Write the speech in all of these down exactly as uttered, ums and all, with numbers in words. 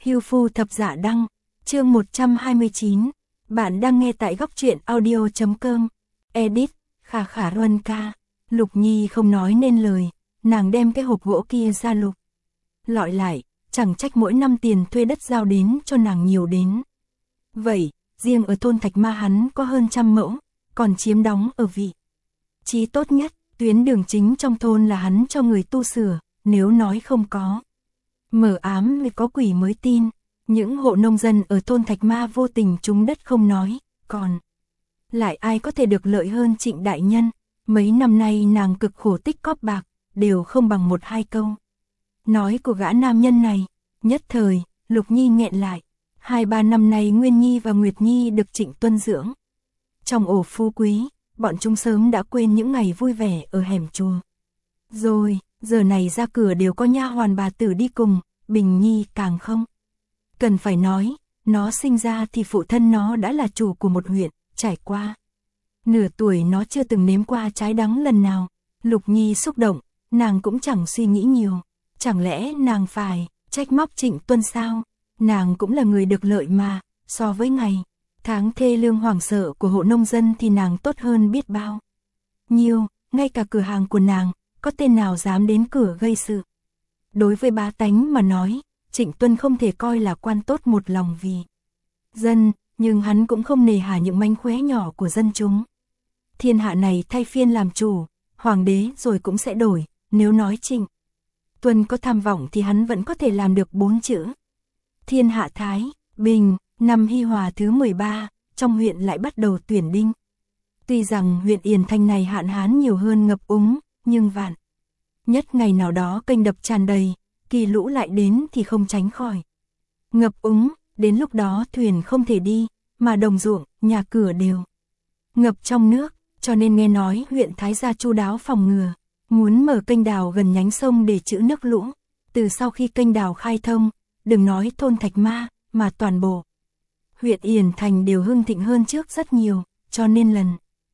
Hưu Phu Thập Dạ Đăng, chương một trăm hai mươi chín. Bạn đang nghe tại góc truyện audio chấm com. Edit, Khả Khả Ruân ca. Lục Nhi không nói nên lời, nàng đem cái hộp gỗ kia ra lục. Lọi lại, chẳng trách mỗi năm tiền thuê đất giao đến cho nàng nhiều đến. Vậy, riêng ở thôn Thạch Ma hắn có hơn trăm mẫu, còn chiếm đóng ở vị trí tốt nhất, tuyến đường chính trong thôn là hắn cho người tu sửa, nếu nói không có mờ ám mới có quỷ mới tin. Những hộ nông dân ở thôn Thạch Ma vô tình trúng đất không nói, còn lại ai có thể được lợi hơn Trịnh đại nhân. Mấy năm nay nàng cực khổ tích cóp bạc, đều không bằng một hai câu nói của gã nam nhân này. Nhất thời, Lục Nhi nghẹn lại. Hai ba năm nay Nguyên Nhi và Nguyệt Nhi được Trịnh tuân dưỡng trong ổ phú quý, bọn chúng sớm đã quên những ngày vui vẻ ở hẻm chùa. Rồi, giờ này ra cửa đều có nha hoàn bà tử đi cùng, Bình Nhi càng không cần phải nói, nó sinh ra thì phụ thân nó đã là chủ của một huyện, trải qua nửa tuổi nó chưa từng nếm qua trái đắng lần nào. Lục Nhi xúc động, nàng cũng chẳng suy nghĩ nhiều. Chẳng lẽ nàng phải trách móc Trịnh tuân sao? Nàng cũng là người được lợi mà, so với ngày tháng thê lương hoảng sợ của hộ nông dân thì nàng tốt hơn biết bao nhiêu. Ngay cả cửa hàng của nàng, có tên nào dám đến cửa gây sự. Đối với bá tánh mà nói, Trịnh tuân không thể coi là quan tốt một lòng vì dân, nhưng hắn cũng không nề hà những mánh khóe nhỏ của dân chúng. Thiên hạ này thay phiên làm chủ, hoàng đế rồi cũng sẽ đổi. Nếu nói Trịnh tuân có tham vọng thì hắn vẫn có thể làm được bốn chữ thiên hạ thái bình. Năm Hy Hòa thứ mười ba, trong huyện lại bắt đầu tuyển đinh. Tuy rằng huyện Yền Thanh này hạn hán nhiều hơn ngập úng, nhưng vạn nhất ngày nào đó kênh đập tràn đầy, kỳ lũ lại đến thì không tránh khỏi ngập úng. Đến lúc đó thuyền không thể đi, mà đồng ruộng, nhà cửa đều ngập trong nước. Cho nên nghe nói huyện Thái Gia chu đáo phòng ngừa, muốn mở kênh đào gần nhánh sông để trữ nước lũ. Từ sau khi kênh đào khai thông, đừng nói thôn Thạch Ma, mà toàn bộ huyện Yền Thành đều hưng thịnh hơn trước rất nhiều. Cho nên lần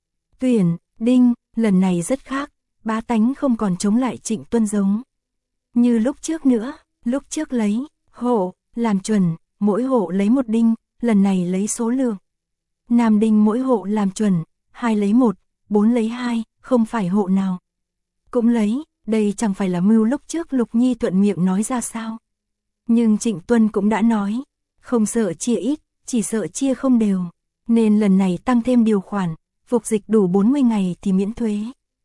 tuyển đinh lần này rất khác, bá tánh không còn chống lại Trịnh tuân giống như lúc trước nữa. Lúc trước lấy hộ làm chuẩn, mỗi hộ lấy một đinh, lần này lấy số lượng nam đinh mỗi hộ làm chuẩn, hai lấy một, bốn lấy hai, không phải hộ nào cũng lấy. Đây chẳng phải là mưu lúc trước Lục Nhi thuận miệng nói ra sao? Nhưng Trịnh tuân cũng đã nói, không sợ chia ít, chỉ sợ chia không đều. Nên lần này tăng thêm điều khoản, phục dịch đủ bốn mươi ngày thì miễn thuế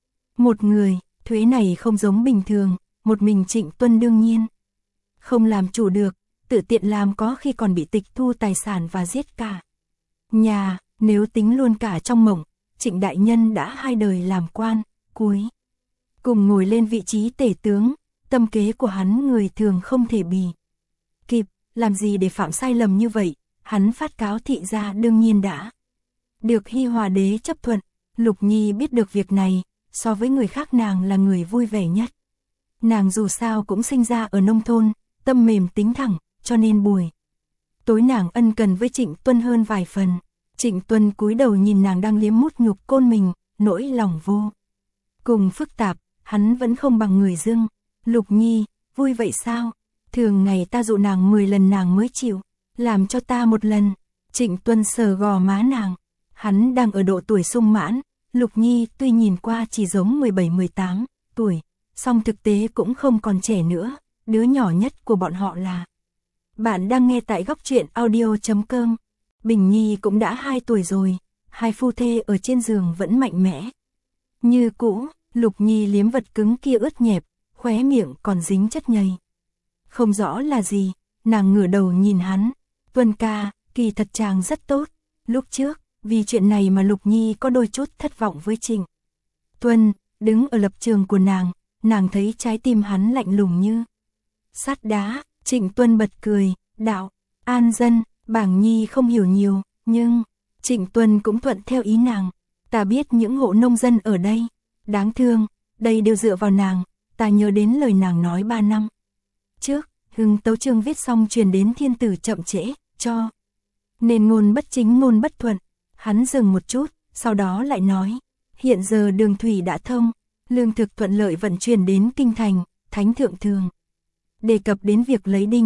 một người. Thuế này không giống bình thường, một mình Trịnh tuân đương nhiên không làm chủ được, tự tiện làm có khi còn bị tịch thu tài sản và giết cả nhà. Nếu tính luôn cả trong mộng, Trịnh đại nhân đã hai đời làm quan, cuối cùng ngồi lên vị trí tể tướng. Tâm kế của hắn người thường không thể bì kịp, làm gì để phạm sai lầm như vậy. Hắn phát cáo thị gia đương nhiên đã được Hy Hòa đế chấp thuận. Lục Nhi biết được việc này, so với người khác nàng là người vui vẻ nhất. Nàng dù sao cũng sinh ra ở nông thôn, tâm mềm tính thẳng, cho nên buổi tối nàng ân cần với Trịnh tuân hơn vài phần. Trịnh tuân cúi đầu nhìn nàng đang liếm mút nhục côn mình, nỗi lòng vô cùng phức tạp. Hắn vẫn không bằng người dưng. Lục Nhi, vui vậy sao? Thường ngày ta dụ nàng mười lần nàng mới chịu làm cho ta một lần. Trịnh tuân sờ gò má nàng. Hắn đang ở độ tuổi sung mãn. Lục Nhi tuy nhìn qua chỉ giống mười bảy mười tám tuổi, song thực tế cũng không còn trẻ nữa. Đứa nhỏ nhất của bọn họ là... Bạn đang nghe tại góc truyện audio chấm com. Bình Nhi cũng đã hai tuổi rồi. Hai phu thê ở trên giường vẫn mạnh mẽ như cũ. Lục Nhi liếm vật cứng kia ướt nhẹp, khóe miệng còn dính chất nhầy không rõ là gì. Nàng ngửa đầu nhìn hắn. Tuân ca, kỳ thật chàng rất tốt. Lúc trước, vì chuyện này mà Lục Nhi có đôi chút thất vọng với Trịnh Tuân. Đứng ở lập trường của nàng, nàng thấy trái tim hắn lạnh lùng như sắt đá. Trịnh Tuân bật cười, đạo, an dân. Bảng Nhi không hiểu nhiều, nhưng Trịnh Tuân cũng thuận theo ý nàng. Ta biết những hộ nông dân ở đây đáng thương, đây đều dựa vào nàng. Ta nhớ đến lời nàng nói ba năm trước, Hưng tấu chương viết xong truyền đến thiên tử chậm trễ, cho nên ngôn bất chính ngôn bất thuận. Hắn dừng một chút, sau đó lại nói, hiện giờ đường thủy đã thông, lương thực thuận lợi vận chuyển đến kinh thành. Thánh thượng thường đề cập đến việc lấy đinh,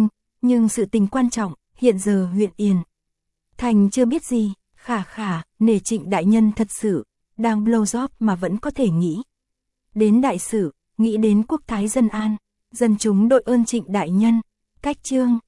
Nhưng sự tình quan trọng, hiện giờ huyện Yên Thành chưa biết gì, khả khả, nể Trịnh đại nhân thật sự, đang blow job mà vẫn có thể nghĩ đến đại sự, nghĩ đến quốc thái dân an, dân chúng đội ơn Trịnh đại nhân. Cách chương